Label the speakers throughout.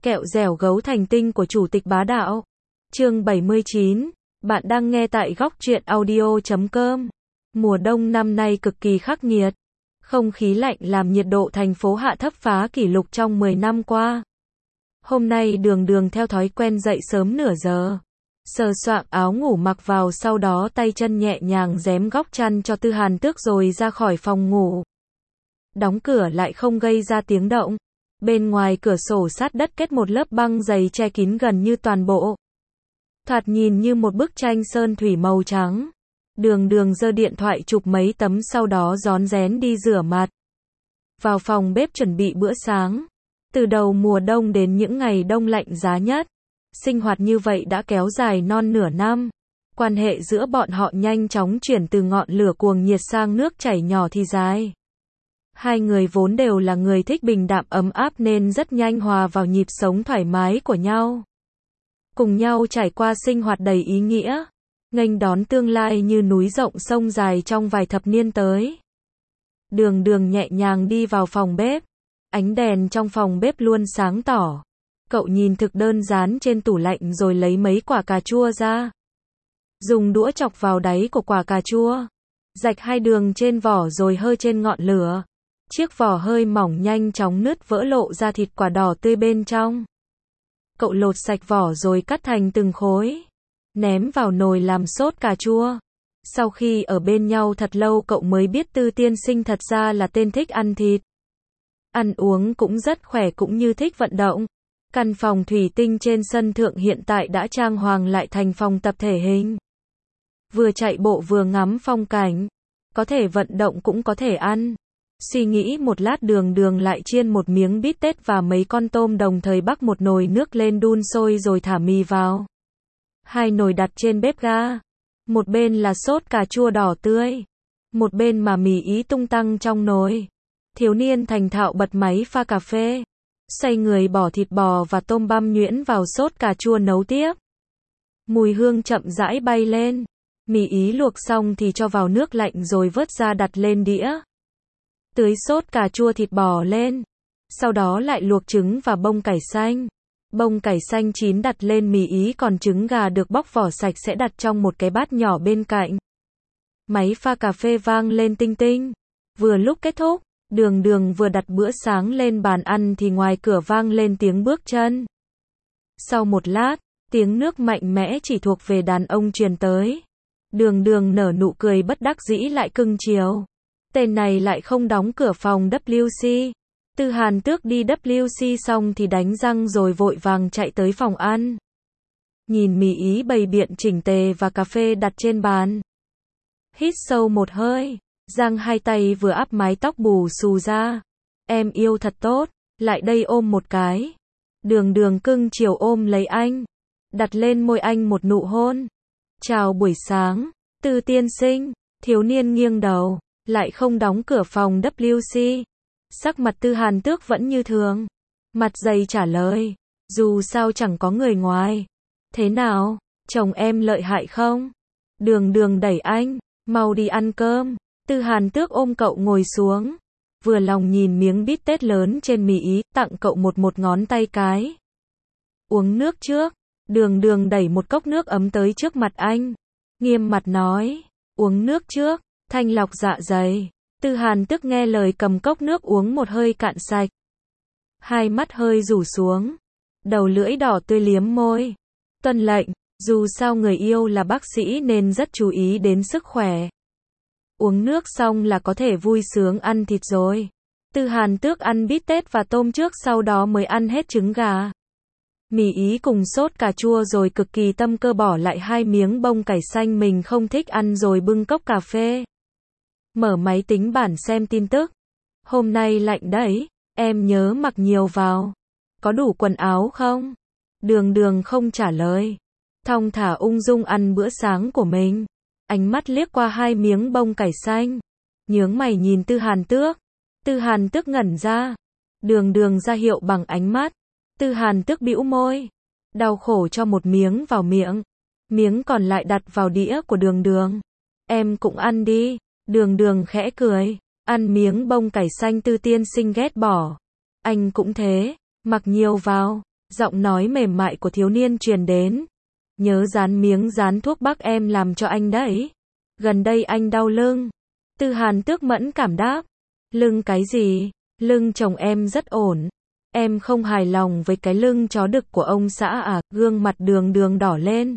Speaker 1: Kẹo dẻo gấu thành tinh của Chủ tịch Bá Đạo. Chương 79. Bạn đang nghe tại góc truyện audio.com. Mùa đông năm nay cực kỳ khắc nghiệt. Không khí lạnh làm nhiệt độ thành phố hạ thấp phá kỷ lục trong 10 năm qua. Hôm nay Đường theo thói quen dậy sớm nửa giờ. Sờ soạng áo ngủ mặc vào, sau đó tay chân nhẹ nhàng rém góc chăn cho Tư Hàn Tước rồi ra khỏi phòng ngủ. Đóng cửa lại không gây ra tiếng động. Bên ngoài cửa sổ sát đất kết một lớp băng dày che kín gần như toàn bộ. Thoạt nhìn như một bức tranh sơn thủy màu trắng. Đường giơ điện thoại chụp mấy tấm, sau đó rón rén đi rửa mặt. Vào phòng bếp chuẩn bị bữa sáng. Từ đầu mùa đông đến những ngày đông lạnh giá nhất, sinh hoạt như vậy đã kéo dài non nửa năm. Quan hệ giữa bọn họ nhanh chóng chuyển từ ngọn lửa cuồng nhiệt sang nước chảy nhỏ thì dài. Hai người vốn đều là người thích bình đạm ấm áp nên rất nhanh hòa vào nhịp sống thoải mái của nhau. Cùng nhau trải qua sinh hoạt đầy ý nghĩa, nghênh đón tương lai như núi rộng sông dài trong vài thập niên tới. Đường nhẹ nhàng đi vào phòng bếp. Ánh đèn trong phòng bếp luôn sáng tỏ. Cậu nhìn thực đơn dán trên tủ lạnh rồi lấy mấy quả cà chua ra. Dùng đũa chọc vào đáy của quả cà chua. Rạch hai đường trên vỏ rồi hơ trên ngọn lửa. Chiếc vỏ hơi mỏng nhanh chóng nứt vỡ, lộ ra thịt quả đỏ tươi bên trong. Cậu lột sạch vỏ rồi cắt thành từng khối. Ném vào nồi làm sốt cà chua. Sau khi ở bên nhau thật lâu cậu mới biết Tư tiên sinh thật ra là tên thích ăn thịt. Ăn uống cũng rất khỏe cũng như thích vận động. Căn phòng thủy tinh trên sân thượng hiện tại đã trang hoàng lại thành phòng tập thể hình. Vừa chạy bộ vừa ngắm phong cảnh. Có thể vận động cũng có thể ăn. Suy nghĩ một lát, đường lại chiên một miếng bít tết và mấy con tôm, đồng thời bắc một nồi nước lên đun sôi rồi thả mì vào. Hai nồi đặt trên bếp ga. Một bên là sốt cà chua đỏ tươi. Một bên mà mì ý tung tăng trong nồi. Thiếu niên thành thạo bật máy pha cà phê. Xoay người bỏ thịt bò và tôm băm nhuyễn vào sốt cà chua nấu tiếp. Mùi hương chậm rãi bay lên. Mì ý luộc xong thì cho vào nước lạnh rồi vớt ra đặt lên đĩa. Tưới sốt cà chua thịt bò lên. Sau đó lại luộc trứng và bông cải xanh. Bông cải xanh chín đặt lên mì ý, còn trứng gà được bóc vỏ sạch sẽ đặt trong một cái bát nhỏ bên cạnh. Máy pha cà phê vang lên tinh tinh. Vừa lúc kết thúc, đường vừa đặt bữa sáng lên bàn ăn thì ngoài cửa vang lên tiếng bước chân. Sau một lát, tiếng nước mạnh mẽ chỉ thuộc về đàn ông truyền tới. Đường nở nụ cười bất đắc dĩ lại cưng chiều. Tên này lại không đóng cửa phòng WC. Tư Hàn Tước đi WC xong thì đánh răng rồi vội vàng chạy tới phòng ăn. Nhìn mì ý bày biện chỉnh tề và cà phê đặt trên bàn. Hít sâu một hơi, giang hai tay vừa áp mái tóc bù xù ra. Em yêu thật tốt, lại đây ôm một cái. Đường cưng chiều ôm lấy anh. Đặt lên môi anh một nụ hôn. Chào buổi sáng, Tư tiên sinh. Thiếu niên nghiêng đầu, lại không đóng cửa phòng WC. Sắc mặt Tư Hàn Tước vẫn như thường. Mặt dày trả lời. Dù sao chẳng có người ngoài. Thế nào, chồng em lợi hại không? Đường đẩy anh. Mau đi ăn cơm. Tư Hàn Tước ôm cậu ngồi xuống. Vừa lòng nhìn miếng bít tết lớn trên mì ý, tặng cậu một ngón tay cái. Uống nước trước. Đường đẩy một cốc nước ấm tới trước mặt anh. Nghiêm mặt nói. Uống nước trước, thanh lọc dạ dày. Tư Hàn Tước nghe lời cầm cốc nước uống một hơi cạn sạch. Hai mắt hơi rủ xuống. Đầu lưỡi đỏ tươi liếm môi. Tuân lệnh, dù sao người yêu là bác sĩ nên rất chú ý đến sức khỏe. Uống nước xong là có thể vui sướng ăn thịt rồi. Tư Hàn Tước ăn bít tết và tôm trước, sau đó mới ăn hết trứng gà. Mì ý cùng sốt cà chua rồi cực kỳ tâm cơ bỏ lại hai miếng bông cải xanh mình không thích ăn rồi bưng cốc cà phê. Mở máy tính bảng xem tin tức. Hôm nay lạnh đấy, em nhớ mặc nhiều vào. Có đủ quần áo không? Đường không trả lời. Thong thả ung dung ăn bữa sáng của mình. Ánh mắt liếc qua hai miếng bông cải xanh. Nhướng mày nhìn Tư Hàn Tước. Tư Hàn Tước ngẩn ra. Đường ra hiệu bằng ánh mắt. Tư Hàn Tước bĩu môi. Đau khổ cho một miếng vào miệng. Miếng còn lại đặt vào đĩa của đường. Em cũng ăn đi. Đường khẽ cười. Ăn miếng bông cải xanh Tư tiên sinh ghét bỏ. Anh cũng thế. Mặc nhiều vào. Giọng nói mềm mại của thiếu niên truyền đến. Nhớ dán miếng dán thuốc bắc em làm cho anh đấy. Gần đây anh đau lưng. Tư Hàn Tước mẫn cảm đáp. Lưng cái gì? Lưng chồng em rất ổn. Em không hài lòng với cái lưng chó đực của ông xã à? Gương mặt Đường Đường đỏ lên.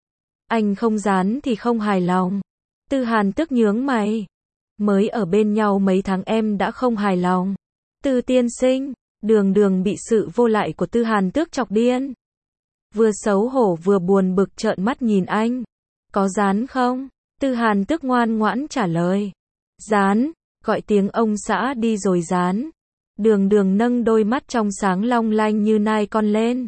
Speaker 1: Anh không dán thì không hài lòng. Tư Hàn Tước nhướng mày. Mới ở bên nhau mấy tháng em đã không hài lòng. Tư tiên sinh. Đường Đường bị sự vô lại của Tư Hàn Tước chọc điên. Vừa xấu hổ vừa buồn bực trợn mắt nhìn anh. Có dán không? Tư Hàn Tước ngoan ngoãn trả lời. Dán, gọi tiếng ông xã đi rồi dán. Đường Đường nâng đôi mắt trong sáng long lanh như nai con lên.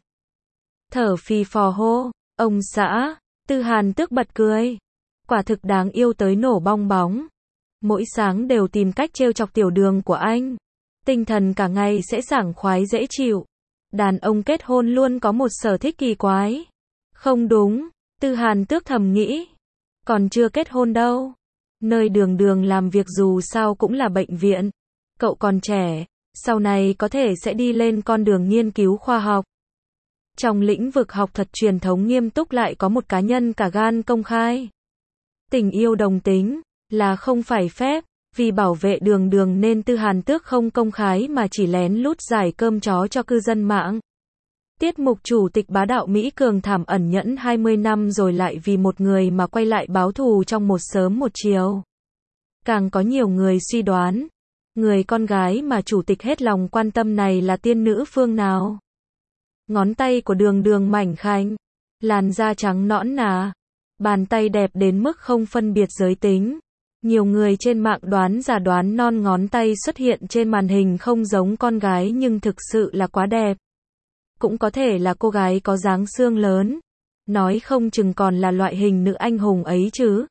Speaker 1: Thở phì phò hô, ông xã. Tư Hàn Tước bật cười. Quả thực đáng yêu tới nổ bong bóng. Mỗi sáng đều tìm cách trêu chọc tiểu Đường của anh. Tinh thần cả ngày sẽ sảng khoái dễ chịu. Đàn ông kết hôn luôn có một sở thích kỳ quái. Không đúng, Tư Hàn Tước thầm nghĩ. Còn chưa kết hôn đâu. Nơi Đường Đường làm việc dù sao cũng là bệnh viện. Cậu còn trẻ, sau này có thể sẽ đi lên con đường nghiên cứu khoa học. Trong lĩnh vực học thuật truyền thống nghiêm túc lại có một cá nhân cả gan công khai. Tình yêu đồng tính là không phải phép. Vì bảo vệ Đường Đường nên Tư Hàn Tước không công khai mà chỉ lén lút giải cơm chó cho cư dân mạng. Tiết mục chủ tịch bá đạo Mỹ Cường thảm ẩn nhẫn 20 năm rồi lại vì một người mà quay lại báo thù trong một sớm một chiều. Càng có nhiều người suy đoán, người con gái mà chủ tịch hết lòng quan tâm này là tiên nữ phương nào. Ngón tay của Đường Đường mảnh khảnh, làn da trắng nõn nà, bàn tay đẹp đến mức không phân biệt giới tính. Nhiều người trên mạng đoán giả đoán non ngón tay xuất hiện trên màn hình không giống con gái nhưng thực sự là quá đẹp. Cũng có thể là cô gái có dáng xương lớn. Nói không chừng còn là loại hình nữ anh hùng ấy chứ.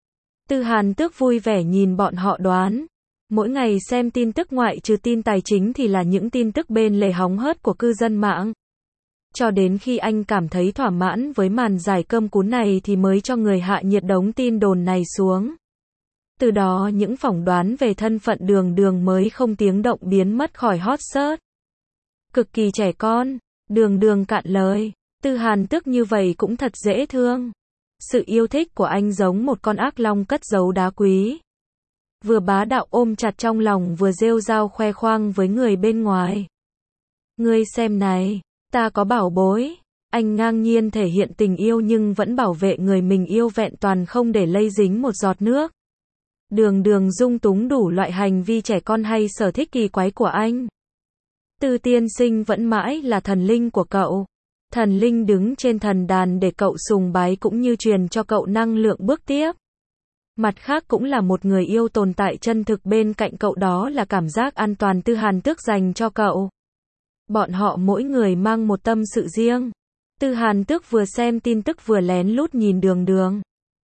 Speaker 1: Tư Hàn Tước vui vẻ nhìn bọn họ đoán. Mỗi ngày xem tin tức ngoại trừ tin tài chính thì là những tin tức bên lề hóng hớt của cư dân mạng. Cho đến khi anh cảm thấy thỏa mãn với màn giải cơm cuốn này thì mới cho người hạ nhiệt đống tin đồn này xuống. Từ đó những phỏng đoán về thân phận Đường Đường mới không tiếng động biến mất khỏi hot search. Cực kỳ trẻ con, Đường Đường cạn lời, Tư Hàn Tước như vậy cũng thật dễ thương. Sự yêu thích của anh giống một con ác long cất giấu đá quý. Vừa bá đạo ôm chặt trong lòng vừa rêu rao khoe khoang với người bên ngoài. Ngươi xem này, ta có bảo bối. Anh ngang nhiên thể hiện tình yêu nhưng vẫn bảo vệ người mình yêu vẹn toàn không để lây dính một giọt nước. Đường Đường dung túng đủ loại hành vi trẻ con hay sở thích kỳ quái của anh. Tư tiên sinh vẫn mãi là thần linh của cậu. Thần linh đứng trên thần đàn để cậu sùng bái cũng như truyền cho cậu năng lượng bước tiếp. Mặt khác cũng là một người yêu tồn tại chân thực bên cạnh cậu, đó là cảm giác an toàn Tư Hàn Tước dành cho cậu. Bọn họ mỗi người mang một tâm sự riêng. Tư Hàn Tước vừa xem tin tức vừa lén lút nhìn Đường Đường.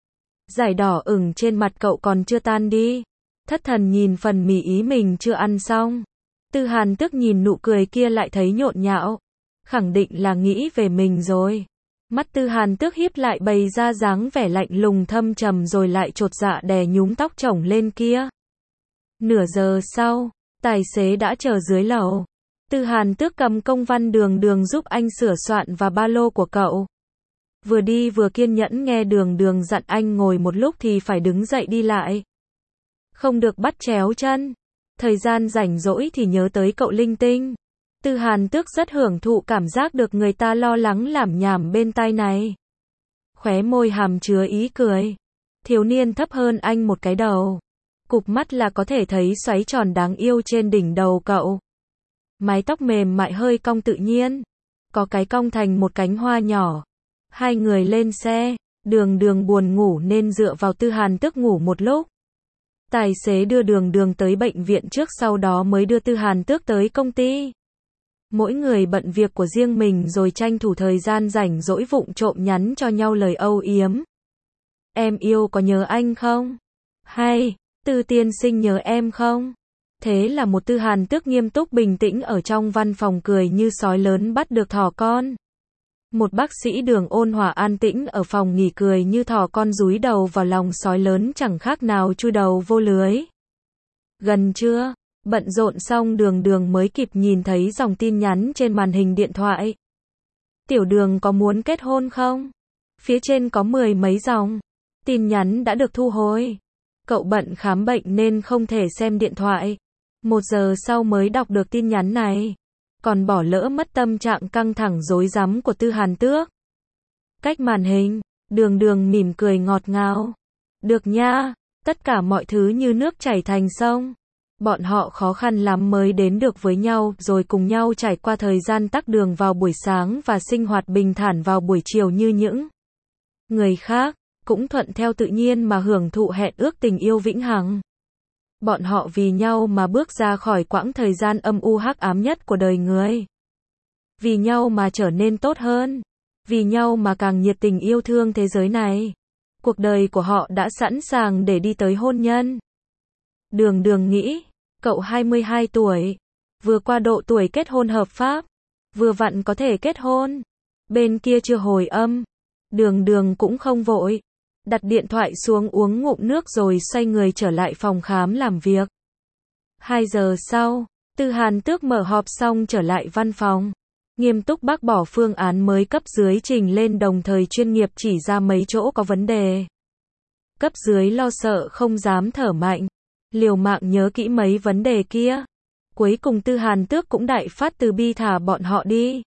Speaker 1: Dải đỏ ửng trên mặt cậu còn chưa tan đi. Thất thần nhìn phần mì ý mình chưa ăn xong. Tư Hàn Tước nhìn nụ cười kia lại thấy nhộn nhạo. Khẳng định là nghĩ về mình rồi. Mắt Tư Hàn Tước híp lại bày ra dáng vẻ lạnh lùng thâm trầm rồi lại chột dạ đè nhúm tóc chổng lên kia. Nửa giờ sau, tài xế đã chờ dưới lầu. Tư Hàn Tước cầm công văn Đường Đường giúp anh sửa soạn và ba lô của cậu. Vừa đi vừa kiên nhẫn nghe Đường Đường dặn anh ngồi một lúc thì phải đứng dậy đi lại. Không được bắt chéo chân. Thời gian rảnh rỗi thì nhớ tới cậu linh tinh. Tư Hàn Tước rất hưởng thụ cảm giác được người ta lo lắng lảm nhảm bên tai này. Khóe môi hàm chứa ý cười. Thiếu niên thấp hơn anh một cái đầu. Cụp mắt là có thể thấy xoáy tròn đáng yêu trên đỉnh đầu cậu. Mái tóc mềm mại hơi cong tự nhiên. Có cái cong thành một cánh hoa nhỏ. Hai người lên xe. Đường Đường buồn ngủ nên dựa vào Tư Hàn Tước ngủ một lúc. Tài xế đưa Đường Đường tới bệnh viện trước, sau đó mới đưa Tư Hàn Tước tới công ty. Mỗi người bận việc của riêng mình rồi tranh thủ thời gian rảnh rỗi vụng trộm nhắn cho nhau lời âu yếm. Em yêu có nhớ anh không? Hay, Tư tiên sinh nhớ em không? Thế là một Tư Hàn Tước nghiêm túc bình tĩnh ở trong văn phòng cười như sói lớn bắt được thỏ con. Một bác sĩ Đường ôn hòa an tĩnh ở phòng nghỉ cười như thỏ con dúi đầu vào lòng sói lớn chẳng khác nào chui đầu vô lưới. Gần trưa, bận rộn xong Đường Đường mới kịp nhìn thấy dòng tin nhắn trên màn hình điện thoại. Tiểu Đường có muốn kết hôn không? Phía trên có 10 mấy dòng. Tin nhắn đã được thu hồi. Cậu bận khám bệnh nên không thể xem điện thoại. 1 giờ sau mới đọc được tin nhắn này. Còn bỏ lỡ mất tâm trạng căng thẳng rối rắm của Tư Hàn Tước. Cách màn hình, Đường Đường mỉm cười ngọt ngào. Được nha, tất cả mọi thứ như nước chảy thành sông. Bọn họ khó khăn lắm mới đến được với nhau, rồi cùng nhau trải qua thời gian tắc đường vào buổi sáng và sinh hoạt bình thản vào buổi chiều như những người khác, cũng thuận theo tự nhiên mà hưởng thụ hẹn ước tình yêu vĩnh hằng. Bọn họ vì nhau mà bước ra khỏi quãng thời gian âm u hắc ám nhất của đời người. Vì nhau mà trở nên tốt hơn. Vì nhau mà càng nhiệt tình yêu thương thế giới này. Cuộc đời của họ đã sẵn sàng để đi tới hôn nhân. Đường Đường nghĩ, cậu 22 tuổi, vừa qua độ tuổi kết hôn hợp pháp, vừa vặn có thể kết hôn. Bên kia chưa hồi âm, Đường Đường cũng không vội, đặt điện thoại xuống uống ngụm nước rồi xoay người trở lại phòng khám làm việc. 2 giờ sau, Tư Hàn Tước mở họp xong trở lại văn phòng, nghiêm túc bác bỏ phương án mới cấp dưới trình lên, đồng thời chuyên nghiệp chỉ ra mấy chỗ có vấn đề. Cấp dưới lo sợ không dám thở mạnh, liều mạng nhớ kỹ mấy vấn đề kia. Cuối cùng Tư Hàn Tước cũng đại phát từ bi thả bọn họ đi.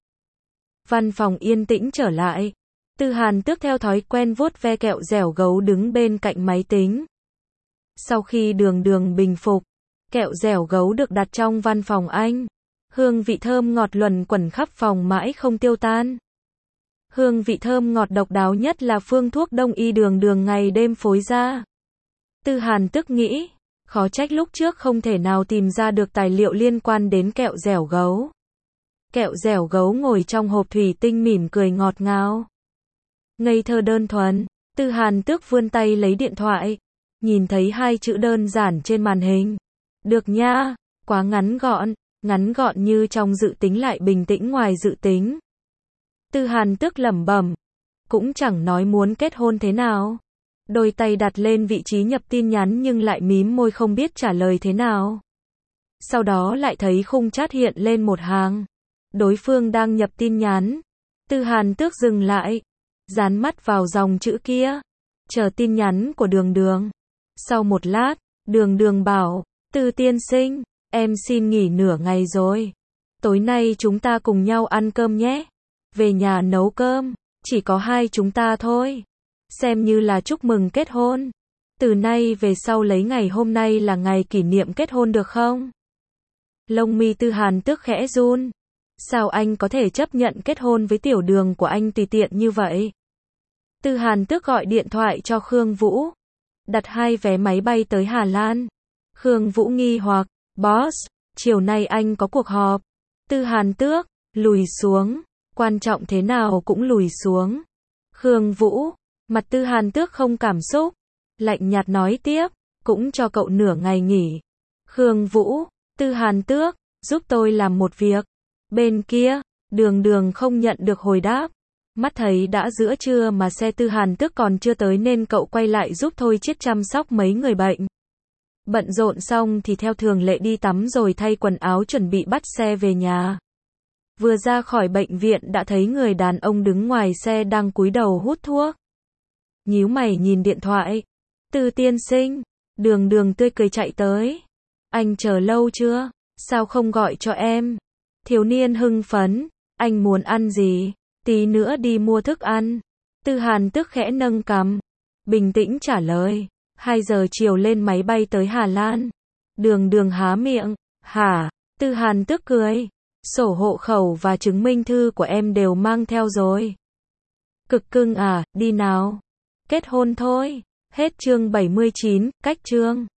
Speaker 1: Văn phòng yên tĩnh trở lại. Tư Hàn Tước theo thói quen vuốt ve kẹo dẻo gấu đứng bên cạnh máy tính. Sau khi Đường Đường bình phục, kẹo dẻo gấu được đặt trong văn phòng anh. Hương vị thơm ngọt luẩn quẩn khắp phòng mãi không tiêu tan. Hương vị thơm ngọt độc đáo nhất là phương thuốc đông y Đường Đường ngày đêm phối ra. Tư Hàn Tước nghĩ, khó trách lúc trước không thể nào tìm ra được tài liệu liên quan đến kẹo dẻo gấu. Kẹo dẻo gấu ngồi trong hộp thủy tinh mỉm cười ngọt ngào. Ngây thơ đơn thuần, Tư Hàn Tước vươn tay lấy điện thoại, nhìn thấy 2 chữ đơn giản trên màn hình. Được nha, quá ngắn gọn như trong dự tính lại bình tĩnh ngoài dự tính. Tư Hàn Tước lẩm bẩm, cũng chẳng nói muốn kết hôn thế nào. Đôi tay đặt lên vị trí nhập tin nhắn nhưng lại mím môi không biết trả lời thế nào. Sau đó lại thấy khung chat hiện lên một hàng. Đối phương đang nhập tin nhắn. Tư Hàn Tước dừng lại, dán mắt vào dòng chữ kia, chờ tin nhắn của Đường Đường. Sau một lát, Đường Đường bảo, Tư tiên sinh, em xin nghỉ nửa ngày rồi. Tối nay chúng ta cùng nhau ăn cơm nhé. Về nhà nấu cơm, chỉ có 2 chúng ta thôi. Xem như là chúc mừng kết hôn. Từ nay về sau lấy ngày hôm nay là ngày kỷ niệm kết hôn được không? Lông mi Tư Hàn Tước khẽ run. Sao anh có thể chấp nhận kết hôn với tiểu đường của anh tùy tiện như vậy? Tư Hàn Tước gọi điện thoại cho Khương Vũ. Đặt 2 vé máy bay tới Hà Lan. Khương Vũ nghi hoặc, boss, chiều nay anh có cuộc họp. Tư Hàn Tước, lùi xuống. Quan trọng thế nào cũng lùi xuống. Khương Vũ, mặt Tư Hàn Tước không cảm xúc. Lạnh nhạt nói tiếp, cũng cho cậu nửa ngày nghỉ. Khương Vũ, Tư Hàn Tước, giúp tôi làm một việc. Bên kia, Đường Đường không nhận được hồi đáp. Mắt thấy đã giữa trưa mà xe Tư Hàn Tước còn chưa tới nên cậu quay lại giúp Thôi Chiết chăm sóc mấy người bệnh. Bận rộn xong thì theo thường lệ đi tắm rồi thay quần áo chuẩn bị bắt xe về nhà. Vừa ra khỏi bệnh viện đã thấy người đàn ông đứng ngoài xe đang cúi đầu hút thuốc. Nhíu mày nhìn điện thoại. Tư tiên sinh, Đường Đường tươi cười chạy tới. Anh chờ lâu chưa? Sao không gọi cho em? Thiếu niên hưng phấn, anh muốn ăn gì? Tí nữa đi mua thức ăn. Tư Hàn Tước khẽ nâng cằm, bình tĩnh trả lời. 2 giờ chiều lên máy bay tới Hà Lan. Đường Đường há miệng, hả? Tư Hàn Tước cười. Sổ hộ khẩu và chứng minh thư của em đều mang theo rồi. Cực cưng à, đi nào. Kết hôn thôi. Hết chương 79, cách chương.